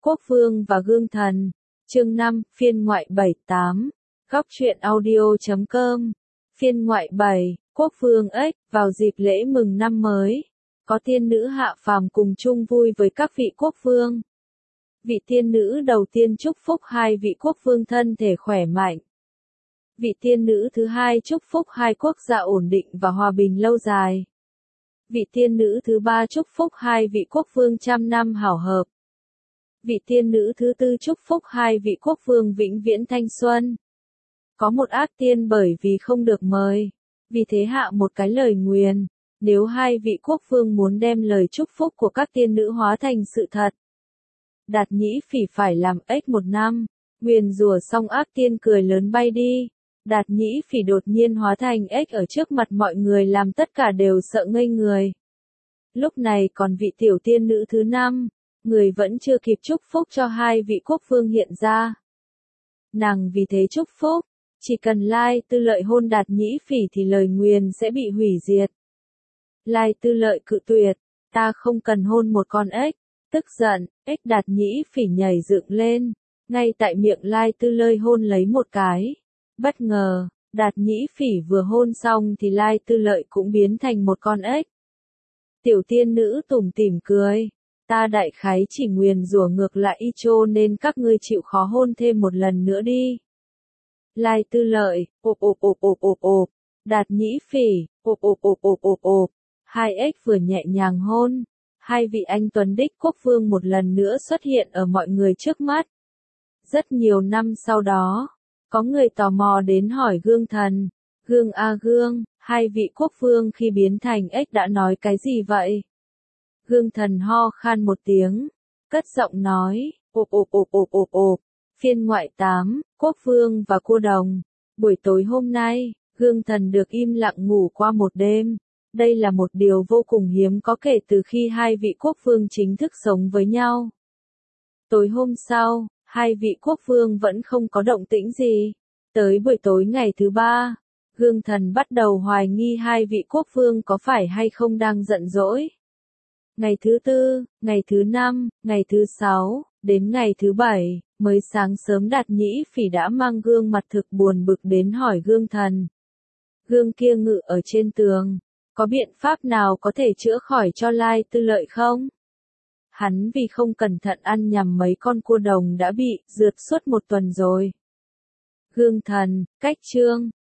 Quốc Vương và Gương Thần. Chương 5, phiên ngoại 7-8. Góc truyện audio.com. Phiên ngoại 7, Quốc Vương Ếch, vào dịp lễ mừng năm mới, có tiên nữ hạ phàm cùng chung vui với các vị quốc vương. Vị tiên nữ đầu tiên chúc phúc hai vị quốc vương thân thể khỏe mạnh. Vị tiên nữ thứ hai chúc phúc hai quốc gia ổn định và hòa bình lâu dài. Vị tiên nữ thứ ba chúc phúc hai vị quốc vương trăm năm hảo hợp. Vị tiên nữ thứ tư chúc phúc hai vị quốc vương vĩnh viễn thanh xuân. Có một ác tiên bởi vì không được mời, vì thế hạ một cái lời nguyền, nếu hai vị quốc vương muốn đem lời chúc phúc của các tiên nữ hóa thành sự thật. Đạt Nhĩ Phỉ phải làm ếch 1 năm, nguyền rủa xong ác tiên cười lớn bay đi. Đạt Nhĩ Phỉ đột nhiên hóa thành ếch ở trước mặt mọi người làm tất cả đều sợ ngây người. Lúc này còn vị tiểu tiên nữ thứ 5, người vẫn chưa kịp chúc phúc cho hai vị quốc vương hiện ra. Nàng vì thế chúc phúc, chỉ cần Lai Tư Lợi hôn Đạt Nhĩ Phỉ thì lời nguyền sẽ bị hủy diệt. Lai Tư Lợi cự tuyệt, ta không cần hôn một con ếch. Tức giận, ếch Đạt Nhĩ Phỉ nhảy dựng lên, ngay tại miệng Lai Tư Lợi hôn lấy một cái. Bất ngờ, Đạt Nhĩ Phỉ vừa hôn xong thì Lai Tư Lợi cũng biến thành một con ếch. Tiểu tiên nữ tủm tỉm cười, ta đại khái chỉ nguyền rủa ngược lại y chô nên các ngươi chịu khó hôn thêm một lần nữa đi. Lai Tư Lợi, ộp ộp ộp ộp ộp ộp. Đạt Nhĩ Phỉ, ộp ộp ộp ộp ộp ộp. Hai ếch vừa nhẹ nhàng hôn, hai vị anh tuấn đích quốc vương một lần nữa xuất hiện ở mọi người trước mắt. Rất nhiều năm sau đó, có người tò mò đến hỏi Gương Thần, Gương a Gương, hai vị quốc vương khi biến thành ếch đã nói cái gì vậy? Gương Thần ho khan một tiếng, cất giọng nói, ộp ộp ộp ộp ộp ộp. Phiên ngoại 8, Quốc Vương và Cô Đồng. Buổi tối hôm nay, Gương Thần được im lặng ngủ qua một đêm. Đây là một điều vô cùng hiếm có kể từ khi hai vị quốc vương chính thức sống với nhau. Tối hôm sau, hai vị quốc vương vẫn không có động tĩnh gì. Tới buổi tối ngày thứ 3, Gương Thần bắt đầu hoài nghi hai vị quốc vương có phải hay không đang giận dỗi. Ngày thứ 4, ngày thứ 5, ngày thứ 6, đến ngày thứ 7, mới sáng sớm Đạt Nhĩ Phỉ đã mang gương mặt thực buồn bực đến hỏi Gương Thần. Gương kia ngự ở trên tường, có biện pháp nào có thể chữa khỏi cho Lai Tư Lợi không? Hắn vì không cẩn thận ăn nhầm mấy con cua đồng đã bị rượt suốt 1 tuần rồi. Gương Thần, cách chương.